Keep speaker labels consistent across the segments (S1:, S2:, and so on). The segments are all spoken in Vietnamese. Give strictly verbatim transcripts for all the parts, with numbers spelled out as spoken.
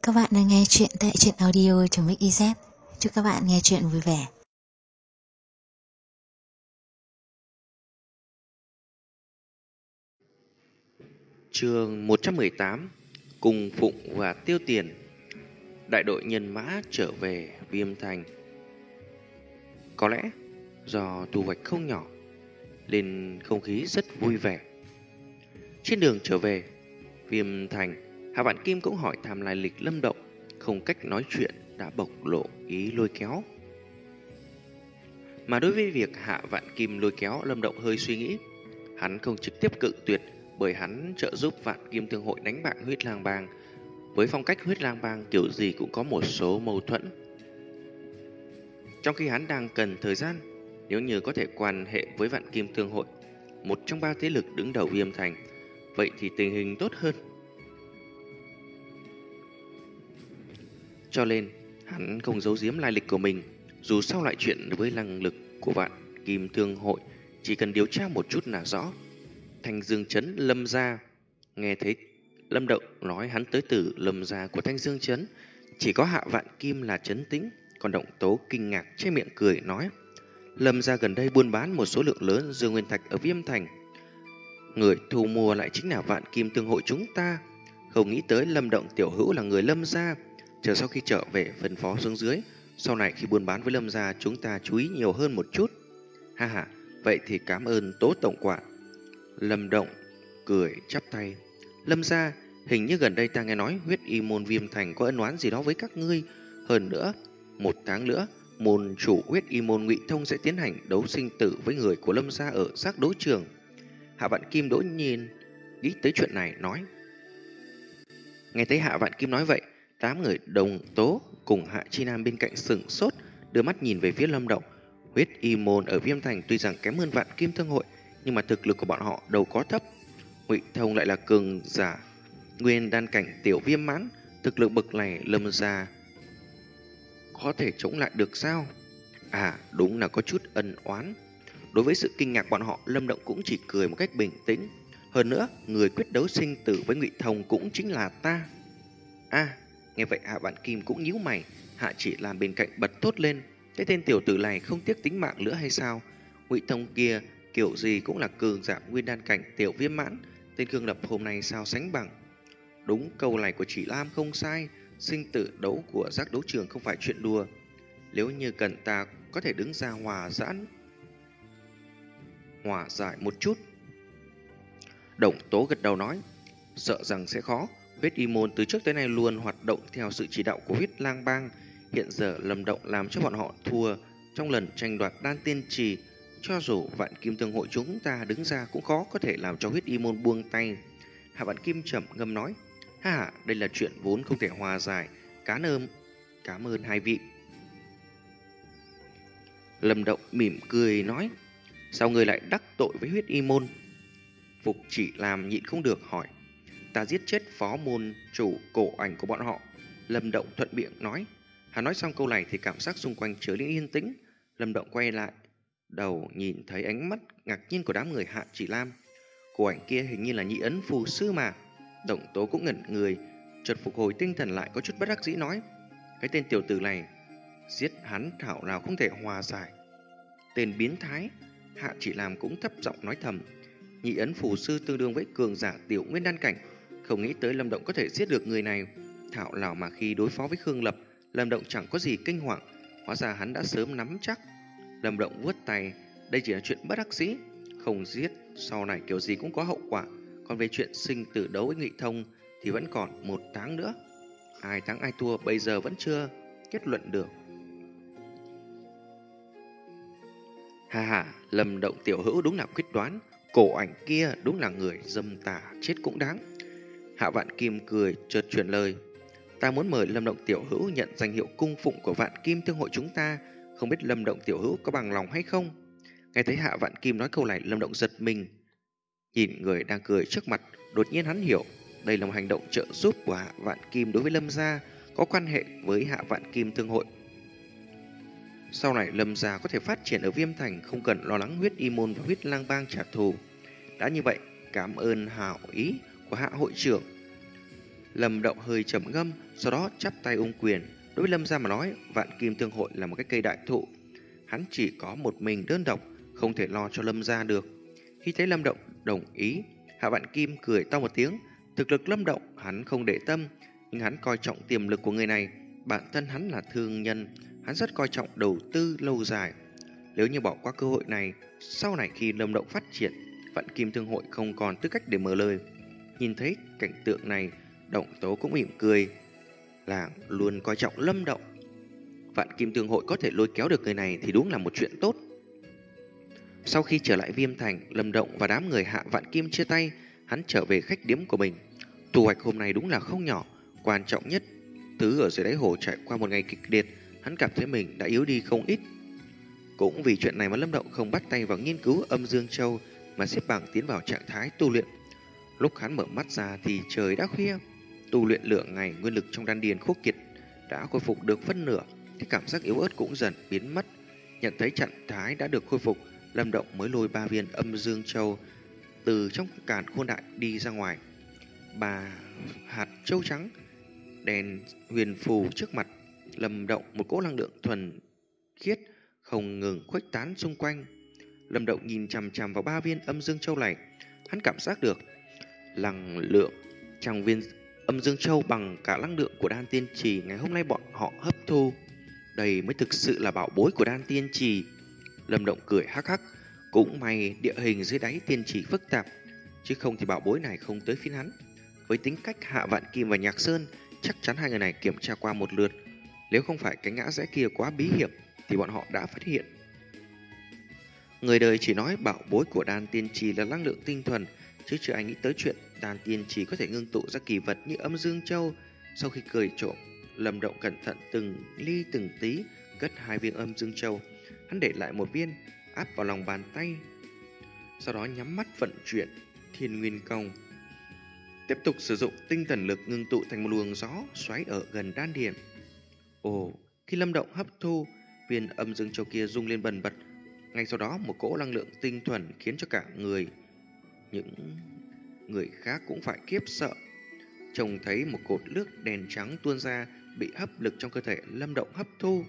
S1: các bạn đang nghe chuyện tại truyện audio.mix.iz. Chúc các bạn nghe chuyện vui vẻ.
S2: Chương một trăm mười tám. Cùng Phụng và Tiêu Tiền. Đại đội nhân mã trở về Viêm Thành. Có lẽ do thu hoạch không nhỏ nên không khí rất vui vẻ. Trên đường trở về Viêm Thành, Hạ Vạn Kim cũng hỏi thăm lai lịch Lâm Động. Không cách nói chuyện đã bộc lộ ý lôi kéo. Mà đối với việc Hạ Vạn Kim lôi kéo, Lâm Động hơi suy nghĩ. Hắn không trực tiếp cự tuyệt, bởi hắn trợ giúp Vạn Kim Thương Hội đánh bại Huyết Lang Bang. Với phong cách Huyết Lang Bang kiểu gì cũng có một số mâu thuẫn. Trong khi hắn đang cần thời gian, nếu như có thể quan hệ với Vạn Kim Thương Hội, một trong ba thế lực đứng đầu Viêm Thành, vậy thì tình hình tốt hơn. Cho nên hắn không giấu giếm lai lịch của mình. Dù sao lại chuyện với năng lực của Vạn Kim Thương Hội, chỉ cần điều tra một chút là rõ. Thanh Dương Trấn Lâm gia. Nghe thấy Lâm Động nói hắn tới từ Lâm gia của Thanh Dương Trấn, chỉ có Hạ Vạn Kim là trấn tĩnh, còn Động Tố kinh ngạc che miệng cười nói: Lâm gia gần đây buôn bán một số lượng lớn dương nguyên thạch ở Viêm Thành, người thu mua lại chính là Vạn Kim Thương Hội chúng ta. Không nghĩ tới Lâm Động tiểu hữu là người Lâm gia. Chờ sau khi trở về phân phó xuống dưới, sau này khi buôn bán với Lâm gia chúng ta chú ý nhiều hơn một chút. Ha ha, vậy thì cảm ơn Tố tổng quản. Lâm Động cười chắp tay. Lâm gia, hình như gần đây ta nghe nói Huyết Y môn Viêm Thành có ân oán gì đó với các ngươi. Hơn nữa, một tháng nữa, môn chủ Huyết Y môn Ngụy Thông sẽ tiến hành đấu sinh tử với người của Lâm gia ở giác đấu trường. Hạ Vạn Kim đột nhiên nghĩ tới chuyện này nói. Nghe thấy Hạ Vạn Kim nói vậy, tám người Đồng Tố cùng Hạ Chi Nam bên cạnh sửng sốt, đưa mắt nhìn về phía Lâm Động. Huyết Y môn ở Viêm Thành tuy rằng kém hơn Vạn Kim Thương Hội, nhưng mà thực lực của bọn họ đâu có thấp. Ngụy Thông lại là cường giả nguyên đan cảnh tiểu viêm mãn, thực lực bậc này Lâm gia có thể chống lại được sao? À, đúng là có chút ân oán. Đối với sự kinh ngạc bọn họ, Lâm Động cũng chỉ cười một cách bình tĩnh. Hơn nữa, người quyết đấu sinh tử với Ngụy Thông cũng chính là ta. À, nghe vậy Hạ Vạn Kim cũng nhíu mày. Hạ Chỉ làm bên cạnh bật thốt lên, cái tên tiểu tử này không tiếc tính mạng nữa hay sao? Ngụy Thông kia kiểu gì cũng là cường giả nguyên đan cảnh tiểu viêm mãn, tên Cương Lập hôm nay sao sánh bằng. Đúng, câu này của Chỉ Lam không sai, sinh tử đấu của giác đấu trường không phải chuyện đùa. Nếu như cần ta có thể đứng ra hòa giãn hòa giải một chút. Đồng Tố gật đầu nói, sợ rằng sẽ khó. Huyết Y môn từ trước tới nay luôn hoạt động theo sự chỉ đạo của Huyết Lang Bang. Hiện giờ Lâm Động làm cho bọn họ thua trong lần tranh đoạt đan tiên trì. Cho dù Vạn Kim Thương Hội chúng ta đứng ra cũng khó có thể làm cho Huyết Y môn buông tay. Hạ Vạn Kim trầm ngâm nói, ha, đây là chuyện vốn không thể hòa giải. Cán ơn, cảm ơn hai vị. Lâm Động mỉm cười nói, sao người lại đắc tội với Huyết Y môn? Phục Chỉ làm nhịn không được hỏi, ta giết chết phó môn chủ cổ ảnh của bọn họ. Lâm Động thuận miệng nói. Hắn nói xong câu này thì cảm giác xung quanh trở nên yên tĩnh. Lâm Động quay lại đầu nhìn thấy ánh mắt ngạc nhiên của đám người Hạ Chỉ Lam. Cổ ảnh kia hình như là nhị ấn phù sư mà. Động Tố cũng ngẩn người, chợt phục hồi tinh thần lại, có chút bất đắc dĩ nói, cái tên tiểu tử này giết hắn thảo nào không thể hòa giải. Tên biến thái. Hạ Chỉ Lam cũng thấp giọng nói thầm, nhị ấn phù sư tương đương với cường giả tiểu nguyên đan cảnh. Không nghĩ tới Lâm Động có thể giết được người này. Thảo nào mà khi đối phó với Khương Lập, Lâm Động chẳng có gì kinh hoàng, hóa ra hắn đã sớm nắm chắc. Lâm Động vuốt tay, đây chỉ là chuyện bất đắc dĩ, không giết sau này kiểu gì cũng có hậu quả. Còn về chuyện sinh tử đấu với Ngụy Thông thì vẫn còn một tháng nữa. Ai thắng ai thua bây giờ vẫn chưa kết luận được. Hà hà, Lâm Động tiểu hữu đúng là quyết đoán. Cổ ảnh kia đúng là người dâm tà, chết cũng đáng. Hạ Vạn Kim cười chợt chuyển lời, ta muốn mời Lâm Động tiểu hữu nhận danh hiệu cung phụng của Vạn Kim Thương Hội chúng ta. Không biết Lâm Động tiểu hữu có bằng lòng hay không? Nghe thấy Hạ Vạn Kim nói câu này, Lâm Động giật mình, nhìn người đang cười trước mặt. Đột nhiên hắn hiểu đây là một hành động trợ giúp của Hạ Vạn Kim đối với Lâm gia, có quan hệ với Hạ Vạn Kim Thương Hội. Sau này Lâm gia có thể phát triển ở Viêm Thành, không cần lo lắng Huyết Y môn và Huyết Lang Bang trả thù. Đã như vậy, cảm ơn hảo ý của Hạ hội trưởng. Lâm Động hơi trầm ngâm, sau đó chắp tay ôm quyền. Đối với Lâm gia mà nói, Vạn Kim Thương Hội là một cái cây đại thụ. Hắn chỉ có một mình đơn độc, không thể lo cho Lâm gia được. Khi thấy Lâm Động đồng ý, Hạ Vạn Kim cười to một tiếng. Thực lực Lâm Động hắn không để tâm, nhưng hắn coi trọng tiềm lực của người này. Bản thân hắn là thương nhân, hắn rất coi trọng đầu tư lâu dài. Nếu như bỏ qua cơ hội này, sau này khi Lâm Động phát triển, Vạn Kim Thương Hội không còn tư cách để mở lời. Nhìn thấy cảnh tượng này, Động Tố cũng mỉm cười. Làng luôn coi trọng Lâm Động, Vạn Kim Thương Hội có thể lôi kéo được người này thì đúng là một chuyện tốt. Sau khi trở lại Viêm Thành, Lâm Động và đám người Hạ Vạn Kim chia tay. Hắn trở về khách điếm của mình. Thu hoạch hôm nay đúng là không nhỏ. Quan trọng nhất, Tứ ở dưới đáy hồ trải qua một ngày kịch liệt, hắn cảm thấy mình đã yếu đi không ít. Cũng vì chuyện này mà Lâm Động không bắt tay vào nghiên cứu âm Dương Châu, mà xếp bằng tiến vào trạng thái tu luyện. Lúc hắn mở mắt ra thì trời đã khuya. Tu luyện lượng ngày, nguyên lực trong đan điền khô kiệt đã khôi phục được phân nửa, cái cảm giác yếu ớt cũng dần biến mất. Nhận thấy trạng thái đã được khôi phục, Lâm Động mới lôi ba viên âm Dương Châu từ trong càn khôn đại đi ra ngoài. Ba hạt châu trắng đèn huyền phù trước mặt Lâm Động, một cỗ năng lượng thuần khiết không ngừng khuếch tán xung quanh. Lâm Động nhìn chằm chằm vào ba viên âm Dương Châu này, hắn cảm giác được năng lượng trong viên âm Dương Châu bằng cả năng lượng của đan tiên trì ngày hôm nay bọn họ hấp thu. Đây mới thực sự là bảo bối của đan tiên trì. Lâm Động cười hắc hắc, cũng may địa hình dưới đáy tiên trì phức tạp, chứ không thì bảo bối này không tới phiên hắn. Với tính cách Hạ Vạn Kim và Nhạc Sơn, chắc chắn hai người này kiểm tra qua một lượt. Nếu không phải cái ngã rẽ kia quá bí hiểm thì bọn họ đã phát hiện. Người đời chỉ nói bảo bối của đan tiên trì là năng lượng tinh thuần, chứ chưa ai nghĩ tới chuyện đan tiên trì có thể ngưng tụ ra kỳ vật như âm Dương Châu. Sau khi cười trộm, Lâm Động cẩn thận từng ly từng tí cất hai viên âm Dương Châu. Hắn để lại một viên áp vào lòng bàn tay, sau đó nhắm mắt vận chuyển Thiên Nguyên Công, tiếp tục sử dụng tinh thần lực ngưng tụ thành một luồng gió xoáy ở gần đan điền. Ồ, khi Lâm Động hấp thu, viên âm Dương Châu kia rung lên bần bật. Ngay sau đó một cỗ năng lượng tinh thuần khiến cho cả người những người khác cũng phải khiếp sợ. Trông thấy một cột nước đèn trắng tuôn ra, bị hấp lực trong cơ thể Lâm Động hấp thu.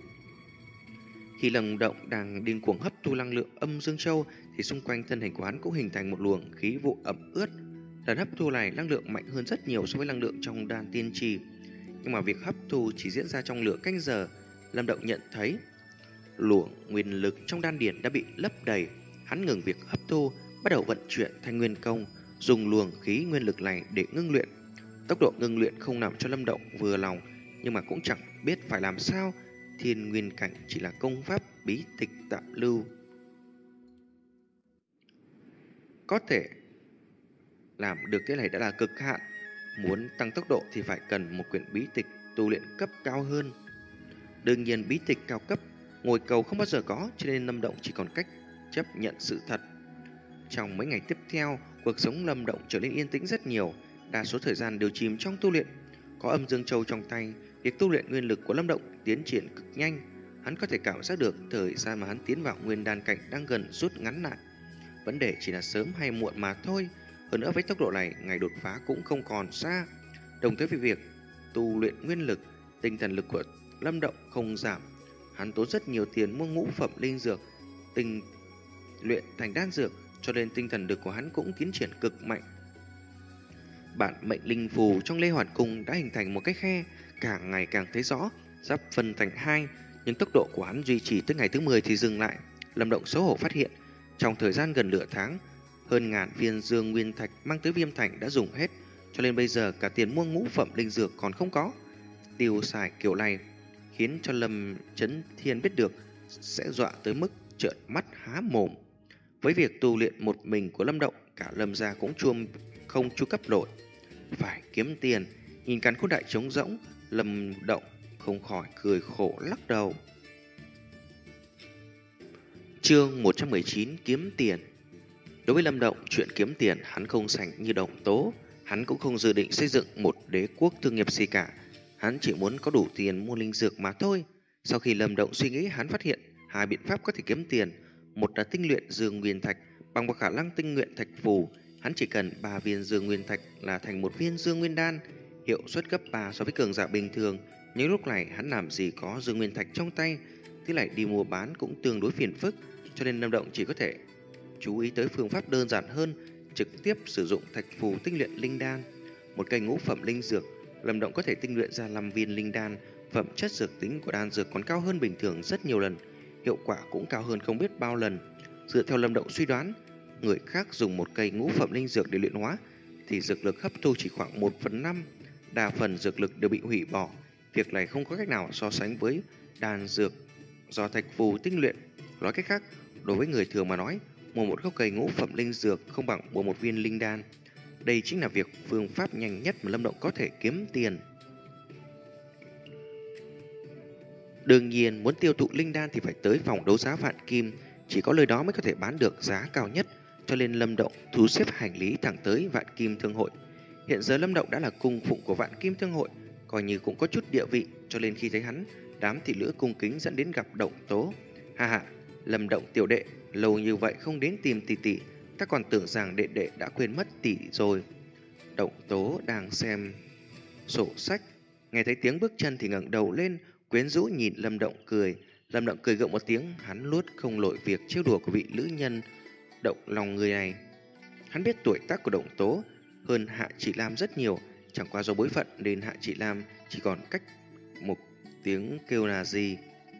S2: Khi Lâm Động đang điên cuồng hấp thu năng lượng âm Dương Châu thì xung quanh thân hình của hắn cũng hình thành một luồng khí vụ ẩm ướt. Lần hấp thu này năng lượng mạnh hơn rất nhiều so với năng lượng trong đan tiên trì, nhưng mà việc hấp thu chỉ diễn ra trong nửa canh giờ. Lâm Động nhận thấy luồng nguyên lực trong đan điền đã bị lấp đầy. Hắn ngừng việc hấp thu, bắt đầu vận chuyển Thanh Nguyên Công, dùng luồng khí nguyên lực này để ngưng luyện. Tốc độ ngưng luyện không làm cho Lâm Động vừa lòng, nhưng mà cũng chẳng biết phải làm sao. Thiên Nguyên Cảnh chỉ là công pháp bí tịch tạm lưu, có thể làm được cái này đã là cực hạn. Muốn tăng tốc độ thì phải cần một quyển bí tịch tu luyện cấp cao hơn. Đương nhiên bí tịch cao cấp ngồi cầu không bao giờ có, cho nên Lâm Động chỉ còn cách chấp nhận sự thật. Trong mấy ngày tiếp theo, cuộc sống Lâm Động trở nên yên tĩnh rất nhiều, đa số thời gian đều chìm trong tu luyện. Có âm Dương Châu trong tay, việc tu luyện nguyên lực của Lâm Động tiến triển cực nhanh. Hắn có thể cảm giác được thời gian mà hắn tiến vào nguyên đan cảnh đang gần rút ngắn lại. Vấn đề chỉ là sớm hay muộn mà thôi. Hơn nữa với tốc độ này, ngày đột phá cũng không còn xa. Đồng thời với việc tu luyện nguyên lực, tinh thần lực của Lâm Động không giảm. Hắn tốn rất nhiều tiền mua ngũ phẩm linh dược, tinh luyện thành đan dược, cho nên tinh thần lực của hắn cũng tiến triển cực mạnh. Bản mệnh linh phù trong Lê Hoàn Cung đã hình thành một cái khe, càng ngày càng thấy rõ, sắp phân thành hai, nhưng tốc độ của hắn duy trì tới ngày thứ mười thì dừng lại. Lâm Động xấu hổ phát hiện, trong thời gian gần nửa tháng, hơn ngàn viên dương nguyên thạch mang tới Viêm Thành đã dùng hết, cho nên bây giờ cả tiền mua ngũ phẩm linh dược còn không có. Tiêu xài kiểu này khiến cho Lâm Chấn Thiên biết được sẽ dọa tới mức trợn mắt há mồm. Với việc tu luyện một mình của Lâm Động, cả Lâm gia cũng chuông không chu cấp nổi. Phải kiếm tiền. Nhìn càn khôn đại trống rỗng, Lâm Động không khỏi cười khổ lắc đầu. Chương một trăm mười chín, kiếm tiền. Đối với Lâm Động, chuyện kiếm tiền hắn không sành như Đồng Tố. Hắn cũng không dự định xây dựng một đế quốc thương nghiệp gì cả. Hắn chỉ muốn có đủ tiền mua linh dược mà thôi. Sau khi Lâm Động suy nghĩ, hắn phát hiện hai biện pháp có thể kiếm tiền. Một là tinh luyện dương nguyên thạch. Bằng một khả năng tinh luyện thạch phù, hắn chỉ cần ba viên dương nguyên thạch là thành một viên dương nguyên đan. hiệu suất gấp ba so với cường giả bình thường. Nhưng lúc này hắn làm gì có dương nguyên thạch trong tay, thế lại đi mua bán cũng tương đối phiền phức, cho nên Lâm Động chỉ có thể chú ý tới phương pháp đơn giản hơn, trực tiếp sử dụng thạch phù tinh luyện linh đan. Một cây ngũ phẩm linh dược, Lâm Động có thể tinh luyện ra năm viên linh đan, phẩm chất dược tính của đan dược còn cao hơn bình thường rất nhiều lần, hiệu quả cũng cao hơn không biết bao lần. Dựa theo Lâm Động suy đoán, người khác dùng một cây ngũ phẩm linh dược để luyện hóa thì dược lực hấp thu chỉ khoảng một phần năm, đa phần dược lực đều bị hủy bỏ. Việc này không có cách nào so sánh với đan dược do thạch phù tinh luyện. Nói cách khác, đối với người thường mà nói, mua một gốc cây ngũ phẩm linh dược không bằng mua một viên linh đan. Đây chính là việc phương pháp nhanh nhất mà Lâm Động có thể kiếm tiền. Đương nhiên, muốn tiêu thụ linh đan thì phải tới phòng đấu giá Vạn Kim, chỉ có nơi đó mới có thể bán được giá cao nhất, cho nên Lâm Động thu xếp hành lý thẳng tới Vạn Kim Thương Hội. Hiện giờ Lâm Động đã là cung phụng của Vạn Kim Thương Hội, coi như cũng có chút địa vị, cho nên khi thấy hắn, đám thị nữ cung kính dẫn đến gặp Động Tố. Ha ha, Lâm Động tiểu đệ, lâu như vậy không đến tìm tỷ tỷ, ta còn tưởng rằng đệ đệ đã quên mất tỷ rồi. Động Tố đang xem sổ sách, nghe thấy tiếng bước chân thì ngẩng đầu lên, quyến rũ nhìn Lâm Động cười. Lâm Động cười gượng một tiếng, hắn luốt không lội việc trêu đùa của vị nữ nhân động lòng người này. Hắn biết tuổi tác của Động Tố hơn Hạ Chỉ Lam rất nhiều, chẳng qua do bối phận nên Hạ Chỉ Lam chỉ còn cách một tiếng kêu là gì.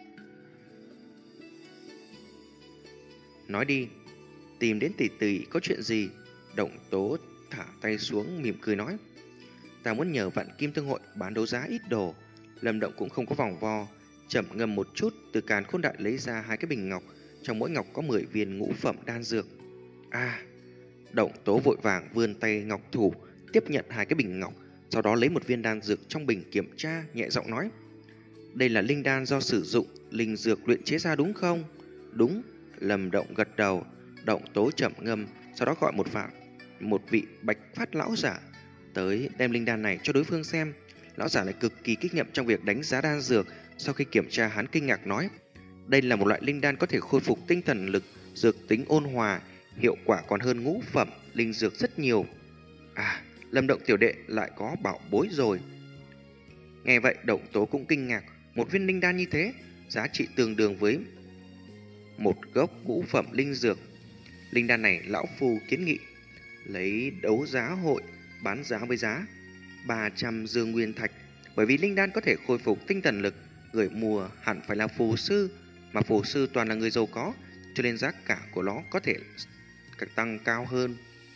S2: Nói đi, tìm đến tỷ tỷ có chuyện gì? Động Tố thả tay xuống mỉm cười nói, ta muốn nhờ Vạn Kim Thương Hội bán đấu giá ít đồ. Lâm Động cũng không có vòng vo, chậm ngâm một chút, từ càn khôn đại lấy ra hai cái bình ngọc, trong mỗi ngọc có mười viên ngũ phẩm đan dược. À, Động Tố vội vàng vươn tay ngọc thủ tiếp nhận hai cái bình ngọc, sau đó lấy một viên đan dược trong bình kiểm tra, nhẹ giọng nói, đây là linh đan do sử dụng linh dược luyện chế ra đúng không? Đúng. Lâm Động gật đầu. Động Tố chậm ngâm, sau đó gọi một vạn một vị bạch phát lão giả tới đem linh đan này cho đối phương xem. Lão giả lại cực kỳ kinh nghiệm trong việc đánh giá đan dược. Sau khi kiểm tra, hắn kinh ngạc nói, đây là một loại linh đan có thể khôi phục tinh thần lực, dược tính ôn hòa, hiệu quả còn hơn ngũ phẩm linh dược rất nhiều. À, Lâm Động tiểu đệ lại có bảo bối rồi. Nghe vậy, Động Tố cũng kinh ngạc, một viên linh đan như thế, giá trị tương đương với một gốc ngũ phẩm linh dược. Linh đan này lão phu kiến nghị lấy đấu giá hội bán giá với giá ba trăm dương nguyên thạch, bởi vì linh đan có thể khôi phục tinh thần lực, người mua hẳn phải là phù sư, mà phù sư toàn là người giàu có, cho nên giá cả của nó có thể tăng cao hơn.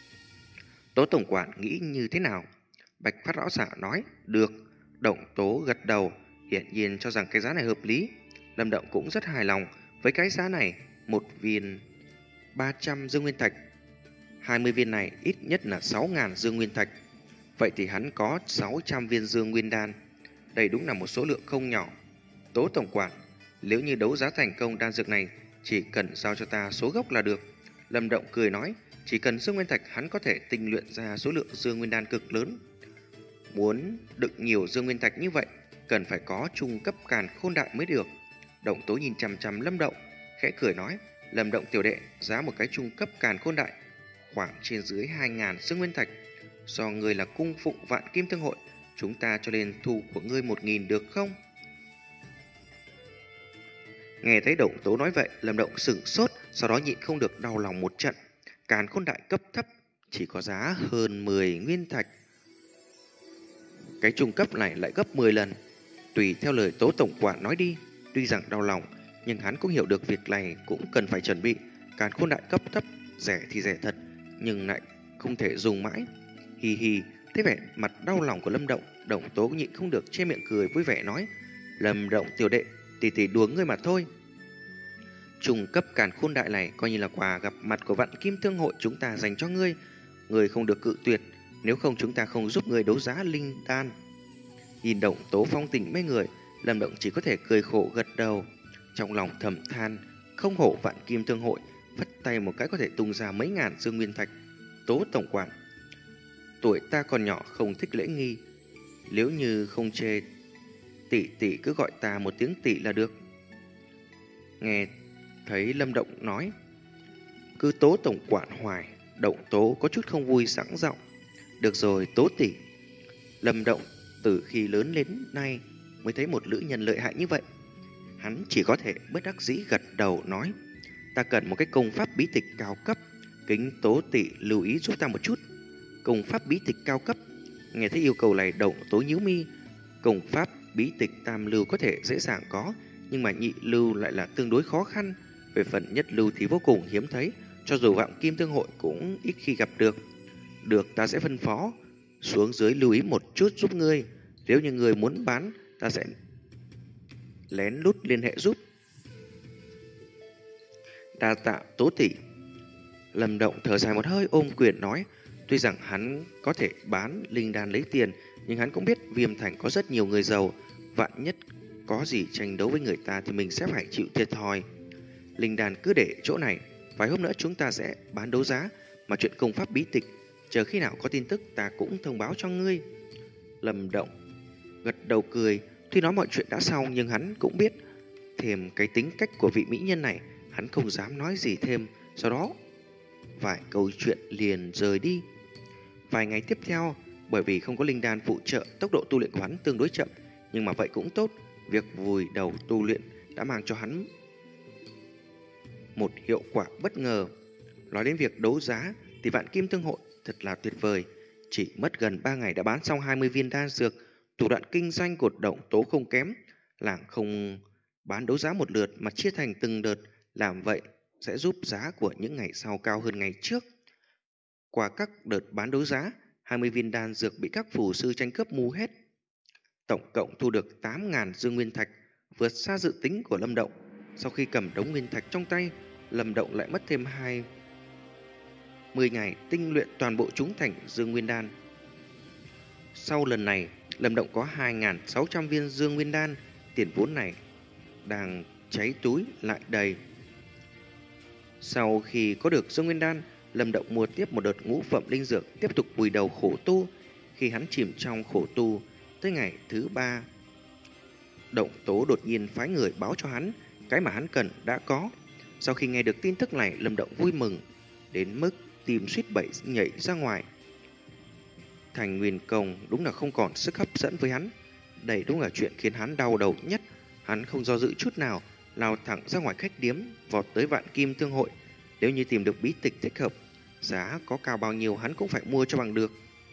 S2: Tố tổng quản nghĩ như thế nào? Bạch phát lão giả nói, được. Động Tố gật đầu, hiển nhiên cho rằng cái giá này hợp lý. Lâm Động cũng rất hài lòng với cái giá này, một viên ba trăm dương nguyên thạch, hai mươi viên này ít nhất là sáu nghìn dương nguyên thạch. Vậy thì hắn có sáu trăm viên dương nguyên đan. Đây đúng là một số lượng không nhỏ. Tố tổng quản, nếu như đấu giá thành công đan dược này, chỉ cần giao cho ta số gốc là được. Lâm Động cười nói, chỉ cần dương nguyên thạch hắn có thể tinh luyện ra số lượng dương nguyên đan cực lớn. Muốn đựng nhiều dương nguyên thạch như vậy, cần phải có trung cấp càn khôn đại mới được. Động Tố nhìn chằm chằm Lâm Động, khẽ cười nói, Lâm Động tiểu đệ, giá một cái trung cấp càn khôn đại khoảng trên dưới hai nghìn dương nguyên thạch. Do người là cung phụng Vạn Kim Thương Hội, chúng ta cho nên thu của ngươi một nghìn được không? Nghe thấy Động Tố nói vậy, Lâm Động sửng sốt, sau đó nhịn không được đau lòng một trận. Càn khôn đại cấp thấp chỉ có giá hơn mười nguyên thạch, cái trung cấp này lại gấp mười lần. Tùy theo lời Tố tổng quản nói đi. Tuy rằng đau lòng, nhưng hắn cũng hiểu được việc này cũng cần phải chuẩn bị. Càn khôn đại cấp thấp, rẻ thì rẻ thật, nhưng lại không thể dùng mãi. Hì hì, thấy vẻ mặt đau lòng của Lâm Động, Động Tố nhịn không được che miệng cười vui vẻ nói, Lâm Động tiểu đệ, tỷ tỷ đùa ngươi mà thôi. Trung cấp càn khôn đại này coi như là quà gặp mặt của Vạn Kim Thương Hội chúng ta dành cho ngươi. Ngươi không được cự tuyệt, nếu không chúng ta không giúp ngươi đấu giá linh đan. Nhìn Động Tố phong tình mấy người, Lâm Động chỉ có thể cười khổ gật đầu. Trong lòng thầm than, không hổ Vạn Kim Thương Hội, phất tay một cái có thể tung ra mấy ngàn dương nguyên thạch. Tố tổng quản, tuổi ta còn nhỏ không thích lễ nghi, nếu như không chê, tỷ tỷ cứ gọi ta một tiếng tỷ là được. Nghe thấy Lâm Động nói cứ Tố tổng quản hoài, Động Tố có chút không vui sẵn giọng. Được rồi Tố tỷ. Lâm Động từ khi lớn đến nay mới thấy một nữ nhân lợi hại như vậy. Hắn chỉ có thể bất đắc dĩ gật đầu nói: ta cần một cái công pháp bí tịch cao cấp, kính Tố tỷ lưu ý giúp ta một chút. Công pháp bí tịch cao cấp? Nghe thấy yêu cầu này, Đồng Tố nhíu mi. Công pháp bí tịch tam lưu có thể dễ dàng có, nhưng mà nhị lưu lại là tương đối khó khăn. Về phần nhất lưu thì vô cùng hiếm thấy, cho dù Vạn Kim Thương Hội cũng ít khi gặp được. Được, ta sẽ phân phó xuống dưới lưu ý một chút giúp ngươi. Nếu như ngươi muốn bán, ta sẽ lén lút liên hệ giúp. Đa tạ Tố tỷ. Lâm Động thở dài một hơi, ôm quyền nói: tuy rằng hắn có thể bán linh đan lấy tiền, nhưng hắn cũng biết Viêm Thành có rất nhiều người giàu, vạn nhất có gì tranh đấu với người ta thì mình sẽ phải chịu thiệt thòi. Linh đan cứ để chỗ này, vài hôm nữa chúng ta sẽ bán đấu giá, mà chuyện công pháp bí tịch, chờ khi nào có tin tức ta cũng thông báo cho ngươi. Lâm Động gật đầu cười, tuy nói mọi chuyện đã xong nhưng hắn cũng biết thêm cái tính cách của vị mỹ nhân này, hắn không dám nói gì thêm. Sau đó vài câu chuyện liền rời đi. Vài ngày tiếp theo, bởi vì không có linh đan phụ trợ, tốc độ tu luyện của hắn tương đối chậm, nhưng mà vậy cũng tốt. Việc vùi đầu tu luyện đã mang cho hắn một hiệu quả bất ngờ. Nói đến việc đấu giá thì Vạn Kim Thương Hội thật là tuyệt vời. Chỉ mất gần ba ngày đã bán xong hai mươi viên đan dược. Thủ đoạn kinh doanh của Động Tố không kém, làng không bán đấu giá một lượt mà chia thành từng đợt. Làm vậy sẽ giúp giá của những ngày sau cao hơn ngày trước. Qua các đợt bán đấu giá, hai mươi viên đan dược bị các phù sư tranh cướp mua hết. Tổng cộng thu được tám nghìn dương nguyên thạch, vượt xa dự tính của Lâm Động. Sau khi cầm đống nguyên thạch trong tay, Lâm Động lại mất thêm hai mươi ngày tinh luyện toàn bộ chúng thành dương nguyên đan. Sau lần này, Lâm Động có hai nghìn sáu trăm viên dương nguyên đan, tiền vốn này đang cháy túi lại đầy. Sau khi có được dương nguyên đan, Lâm Động mua tiếp một đợt ngũ phẩm linh dược, tiếp tục vùi đầu khổ tu. Khi hắn chìm trong khổ tu, tới ngày thứ ba, Động Tố đột nhiên phái người báo cho hắn cái mà hắn cần đã có. Sau khi nghe được tin tức này, Lâm Động vui mừng đến mức tim suýt bẩy nhảy ra ngoài. Thành Nguyên Công đúng là không còn sức hấp dẫn với hắn. Đây đúng là chuyện khiến hắn đau đầu nhất. Hắn không do dự chút nào, lao thẳng ra ngoài khách điếm, vọt tới Vạn Kim Thương Hội. Nếu như tìm được bí tịch thích hợp, giá có cao bao nhiêu hắn cũng phải mua cho bằng được.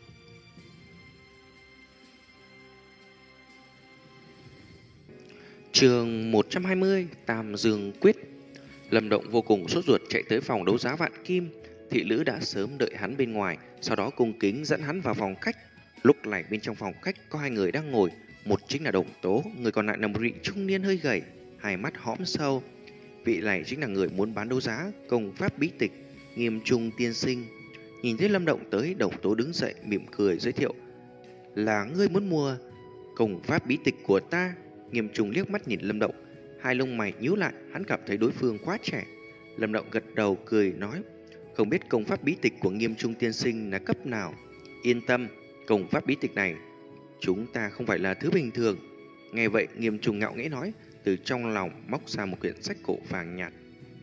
S2: Chương một trăm hai mươi, Tam Dương Quyết. Lâm Động vô cùng sốt ruột chạy tới phòng đấu giá Vạn Kim. Thị nữ đã sớm đợi hắn bên ngoài, sau đó cung kính dẫn hắn vào phòng khách. Lúc này bên trong phòng khách có hai người đang ngồi, một chính là Động Tố, người còn lại là một vị trung niên hơi gầy, hai mắt hõm sâu. Vị này chính là người muốn bán đấu giá công pháp bí tịch Nghiêm Trung tiên sinh. Nhìn thấy Lâm Động tới, Động Tố đứng dậy mỉm cười giới thiệu: là ngươi muốn mua công pháp bí tịch của ta? Nghiêm Trung liếc mắt nhìn Lâm Động, hai lông mày nhíu lại, hắn cảm thấy đối phương quá trẻ. Lâm Động gật đầu cười nói: không biết công pháp bí tịch của Nghiêm Trung tiên sinh là cấp nào? Yên tâm, công pháp bí tịch này chúng ta không phải là thứ bình thường. Nghe vậy, Nghiêm Trung ngạo nghễ nói, từ trong lòng móc ra một quyển sách cổ vàng nhạt.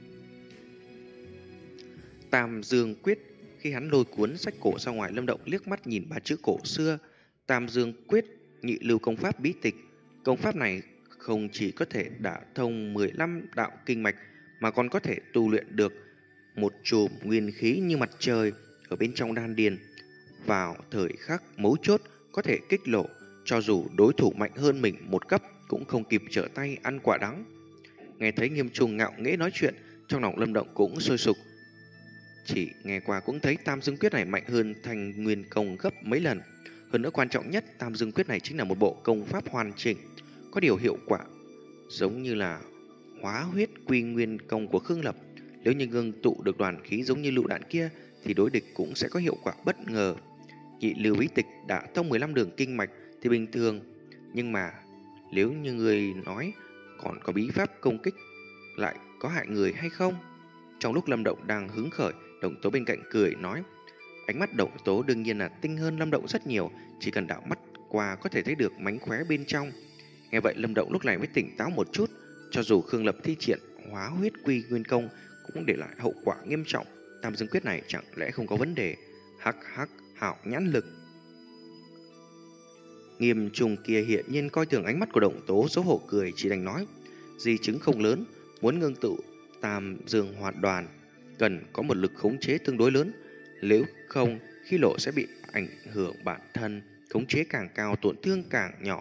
S2: Tam Dương Quyết. Khi hắn lôi cuốn sách cổ ra ngoài, Lâm Động liếc mắt nhìn ba chữ cổ xưa: Tam Dương Quyết, nhị lưu công pháp bí tịch. Công pháp này không chỉ có thể đả thông mười lăm đạo kinh mạch, mà còn có thể tu luyện được một chùm nguyên khí như mặt trời ở bên trong đan điền. Vào thời khắc mấu chốt có thể kích lộ, cho dù đối thủ mạnh hơn mình một cấp cũng không kịp trở tay ăn quả đắng. Nghe thấy Nghiêm Trung ngạo nghễ nói chuyện, trong lòng Lâm Động cũng sôi sục. Chỉ nghe qua cũng thấy Tam Dương Quyết này mạnh hơn Thành Nguyên Công gấp mấy lần. Hơn nữa quan trọng nhất, Tam Dương Quyết này chính là một bộ công pháp hoàn chỉnh, có điều hiệu quả giống như là hóa huyết quy nguyên công của Khương Lập. Nếu như ngưng tụ được đoàn khí giống như lựu đạn kia thì đối địch cũng sẽ có hiệu quả bất ngờ. Nhị lưu bí tịch đã thông mười lăm đường kinh mạch thì bình thường, nhưng mà nếu như người nói còn có bí pháp công kích lại có hại người hay không? Trong lúc Lâm Động đang hứng khởi, Động Tố bên cạnh cười nói. Ánh mắt Động Tố đương nhiên là tinh hơn Lâm Động rất nhiều, chỉ cần đảo mắt qua có thể thấy được mánh khóe bên trong. Nghe vậy, Lâm Động lúc này mới tỉnh táo một chút. Cho dù Khương Lập thi triển hóa huyết quy nguyên công cũng để lại hậu quả nghiêm trọng, Tam Dương Quyết này chẳng lẽ không có vấn đề? Hắc hắc, hảo nhãn lực. Nghiêm Trung kia hiện nhiên coi thường ánh mắt của Động Tố, xấu hổ cười, chỉ đành nói: di chứng không lớn, muốn ngưng tụ Tam Dương Hoạt Đoàn cần có một lực khống chế tương đối lớn, nếu không khi lộ sẽ bị ảnh hưởng bản thân, khống chế càng cao tổn thương càng nhỏ.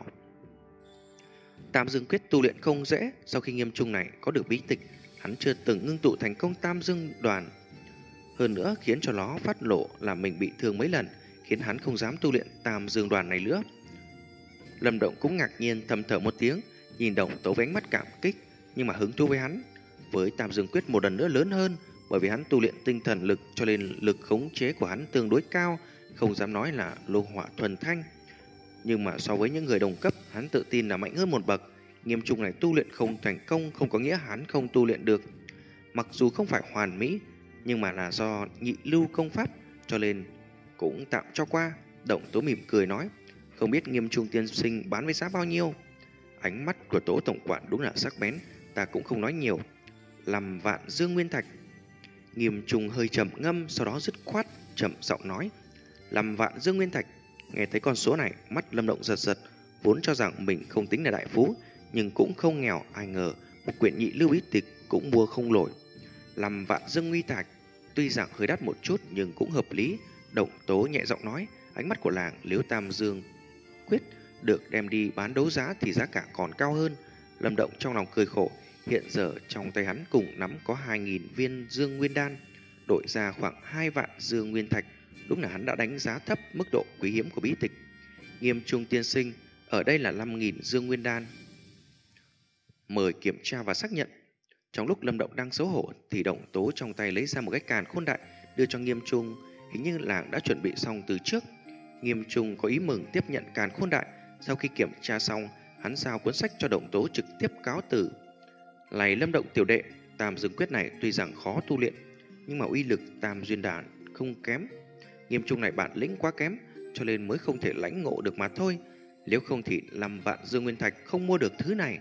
S2: Tam Dương Quyết tu luyện không dễ, sau khi Nghiêm Trung này có được bí tịch, hắn chưa từng ngưng tụ thành công Tam Dương Đoàn. Hơn nữa khiến cho nó phát lộ làm mình bị thương mấy lần, khiến hắn không dám tu luyện Tam Dương Đoàn này nữa. Lâm Động cũng ngạc nhiên thầm thở một tiếng, nhìn Động Tố với ánh mắt cảm kích, nhưng mà hứng thú với hắn. Với Tam Dương Quyết một lần nữa lớn hơn, bởi vì hắn tu luyện tinh thần lực cho nên lực khống chế của hắn tương đối cao, không dám nói là lô hỏa thuần thanh. Nhưng mà so với những người đồng cấp, hắn tự tin là mạnh hơn một bậc. Nghiêm Trung này tu luyện không thành công không có nghĩa hắn không tu luyện được. Mặc dù không phải hoàn mỹ, nhưng mà là do nhị lưu công pháp, cho nên cũng tạm cho qua. Động Tố mỉm cười nói: không biết Nghiêm Trung tiên sinh bán với giá bao nhiêu? Ánh mắt của Tố tổng quản đúng là sắc bén, ta cũng không nói nhiều. Làm vạn dương nguyên thạch. Nghiêm Trung hơi trầm ngâm, sau đó dứt khoát trầm giọng nói: làm vạn dương nguyên thạch. Nghe thấy con số này, mắt Lâm Động giật giật, vốn cho rằng mình không tính là đại phú, nhưng cũng không nghèo, ai ngờ một quyển nhị lưu bí tịch cũng mua không nổi. Làm vạn dương nguy thạch, tuy rằng hơi đắt một chút nhưng cũng hợp lý. Động Tố nhẹ giọng nói, ánh mắt của làng nếu Tam Dương Quyết được đem đi bán đấu giá thì giá cả còn cao hơn. Lâm Động trong lòng cười khổ, hiện giờ trong tay hắn cùng nắm có hai nghìn viên dương nguyên đan, đổi ra khoảng hai vạn dương nguyên thạch, đúng là hắn đã đánh giá thấp mức độ quý hiếm của bí tịch. Nghiêm Trung tiên sinh, ở đây là năm nghìn dương nguyên đan, mời kiểm tra và xác nhận. Trong lúc Lâm Động đang xấu hổ thì Động Tố trong tay lấy ra một cái càn khôn đại đưa cho Nghiêm Trung, hình như làng đã chuẩn bị xong từ trước. Nghiêm Trung có ý mừng tiếp nhận càn khôn đại. Sau khi kiểm tra xong, hắn giao cuốn sách cho Động Tố trực tiếp cáo từ. Này Lâm Động tiểu đệ, Tam Dương Quyết này tuy rằng khó tu luyện, nhưng mà uy lực Tam Duyên Đàn không kém. Nghiêm Trung này bản lĩnh quá kém, cho nên mới không thể lãnh ngộ được mà thôi. Nếu không thì làm vạn dương nguyên thạch không mua được thứ này.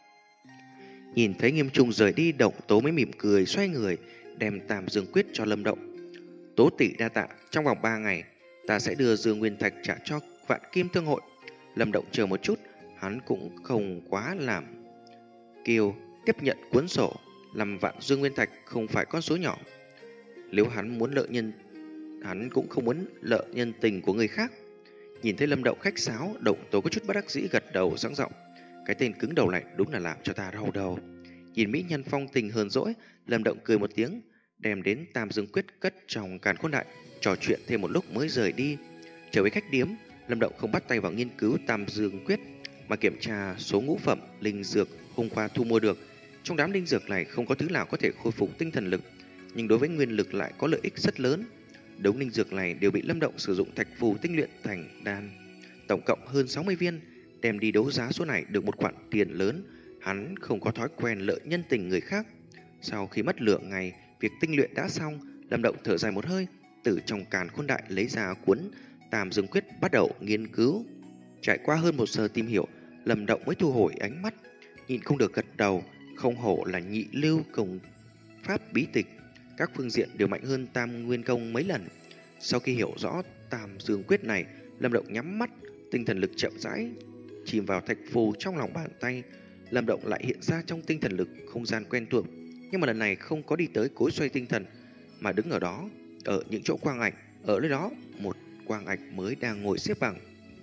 S2: Nhìn thấy Nghiêm Trung rời đi, Động Tố mới mỉm cười xoay người đem Tam Dương Quyết cho Lâm Động. Tố tỷ đa tạ, trong vòng ba ngày ta sẽ đưa dương nguyên thạch trả cho Vạn Kim Thương Hội. Lâm Động chờ một chút, hắn cũng không quá làm kiêu, tiếp nhận cuốn sổ. Làm vạn dương nguyên thạch không phải con số nhỏ. Nếu hắn muốn lợi nhân, hắn cũng không muốn lợi nhân tình của người khác. Nhìn thấy Lâm Động khách sáo, Động Tố có chút bất đắc dĩ gật đầu sẵn giọng, cái tên cứng đầu này đúng là làm cho ta đau đầu. Nhìn mỹ nhân phong tình hờn dỗi, Lâm Động cười một tiếng, đem đến Tam Dương Quyết cất trong càn khôn đại, trò chuyện thêm một lúc mới rời đi. Trở về khách điếm, Lâm Động không bắt tay vào nghiên cứu Tam Dương Quyết, mà kiểm tra số ngũ phẩm linh dược hôm qua thu mua được. Trong đám linh dược này không có thứ nào có thể khôi phục tinh thần lực, nhưng đối với nguyên lực lại có lợi ích rất lớn. Đống linh dược này đều bị Lâm Động sử dụng thạch phù tinh luyện thành đan, tổng cộng hơn sáu mươi viên, đem đi đấu giá số này được một khoản tiền lớn. Hắn không có thói quen lợi nhân tình người khác. Sau khi mất lượng ngày, việc tinh luyện đã xong, Lâm Động thở dài một hơi, từ trong càn khôn đại lấy ra cuốn Tam Dương Quyết bắt đầu nghiên cứu. Trải qua hơn một giờ tìm hiểu, Lâm Động mới thu hồi ánh mắt, nhìn không được gật đầu. Không hổ là nhị lưu công pháp bí tịch, các phương diện đều mạnh hơn Tam Nguyên Công mấy lần. Sau khi hiểu rõ Tam Dương Quyết này, Lâm Động nhắm mắt, tinh thần lực chậm rãi chìm vào thạch phù trong lòng bàn tay. Lâm Động lại hiện ra trong tinh thần lực không gian quen thuộc, nhưng mà lần này không có đi tới cối xoay tinh thần, mà đứng ở đó, ở những chỗ quang ảnh. Ở nơi đó, một quang ảnh mới đang ngồi xếp bằng.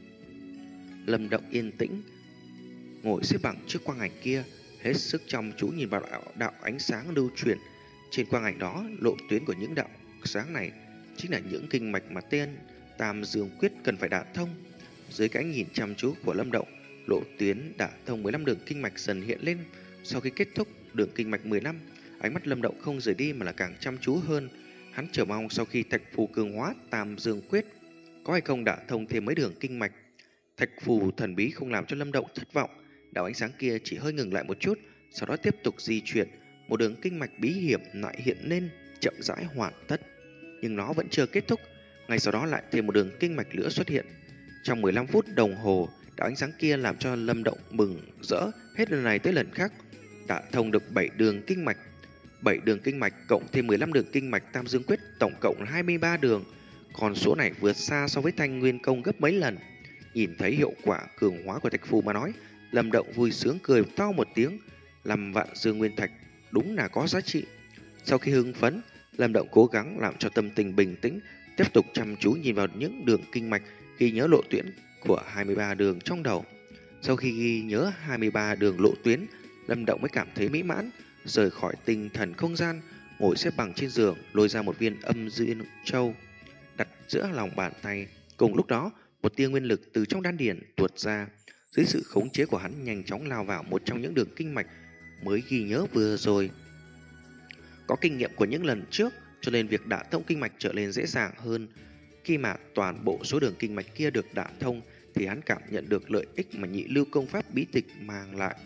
S2: Lâm Động yên tĩnh ngồi xếp bằng trước quang ảnh kia, hết sức chăm chú nhìn vào đạo, đạo ánh sáng lưu chuyển trên quang ảnh đó. Lộ tuyến của những đạo sáng này chính là những kinh mạch mà tên Tam Dương Quyết cần phải đả thông. Dưới cái ánh nhìn chăm chú của Lâm Động, lộ tuyến đả thông mười lăm đường kinh mạch dần hiện lên. Sau khi kết thúc đường kinh mạch mười lăm, ánh mắt Lâm Động không rời đi mà là càng chăm chú hơn. Hắn chờ mong sau khi thạch phù cường hóa Tam Dương Quyết có hay không đả thông thêm mấy đường kinh mạch. Thạch phù thần bí không làm cho Lâm Động thất vọng. Đạo ánh sáng kia chỉ hơi ngừng lại một chút, sau đó tiếp tục di chuyển. Một đường kinh mạch bí hiểm lại hiện lên, chậm rãi hoàn tất. Nhưng nó vẫn chưa kết thúc. Ngay sau đó lại thêm một đường kinh mạch nữa xuất hiện. Trong mười lăm phút đồng hồ, đạo ánh sáng kia làm cho Lâm Động mừng rỡ hết lần này tới lần khác. Đã thông được bảy đường kinh mạch. bảy đường kinh mạch cộng thêm mười lăm đường kinh mạch Tam Dương Quyết, tổng cộng là hai mươi ba đường. Con số này vượt xa so với Thanh Nguyên Công gấp mấy lần. Nhìn thấy hiệu quả cường hóa của thạch phù mà nói, Lâm Động vui sướng cười to một tiếng. Làm vạn dương nguyên thạch đúng là có giá trị. Sau khi hưng phấn, Lâm Động cố gắng làm cho tâm tình bình tĩnh, tiếp tục chăm chú nhìn vào những đường kinh mạch, ghi nhớ lộ tuyến của hai mươi ba đường trong đầu. Sau khi ghi nhớ hai mươi ba đường lộ tuyến, Lâm Động mới cảm thấy mỹ mãn, rời khỏi tinh thần không gian, ngồi xếp bằng trên giường, lôi ra một viên âm dương châu, đặt giữa lòng bàn tay. Cùng lúc đó, một tia nguyên lực từ trong đan điền tuột ra. Dưới sự khống chế của hắn, nhanh chóng lao vào một trong những đường kinh mạch mới ghi nhớ vừa rồi. Có kinh nghiệm của những lần trước, cho nên việc đả thông kinh mạch trở nên dễ dàng hơn. Khi mà toàn bộ số đường kinh mạch kia được đả thông, thì hắn cảm nhận được lợi ích mà nhị lưu công pháp bí tịch mang lại.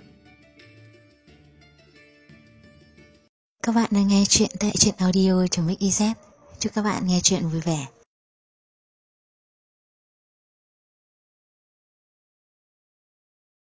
S1: Các bạn đang nghe chuyện tại truyện audio chấm ích i zét. Chúc các bạn nghe chuyện vui vẻ.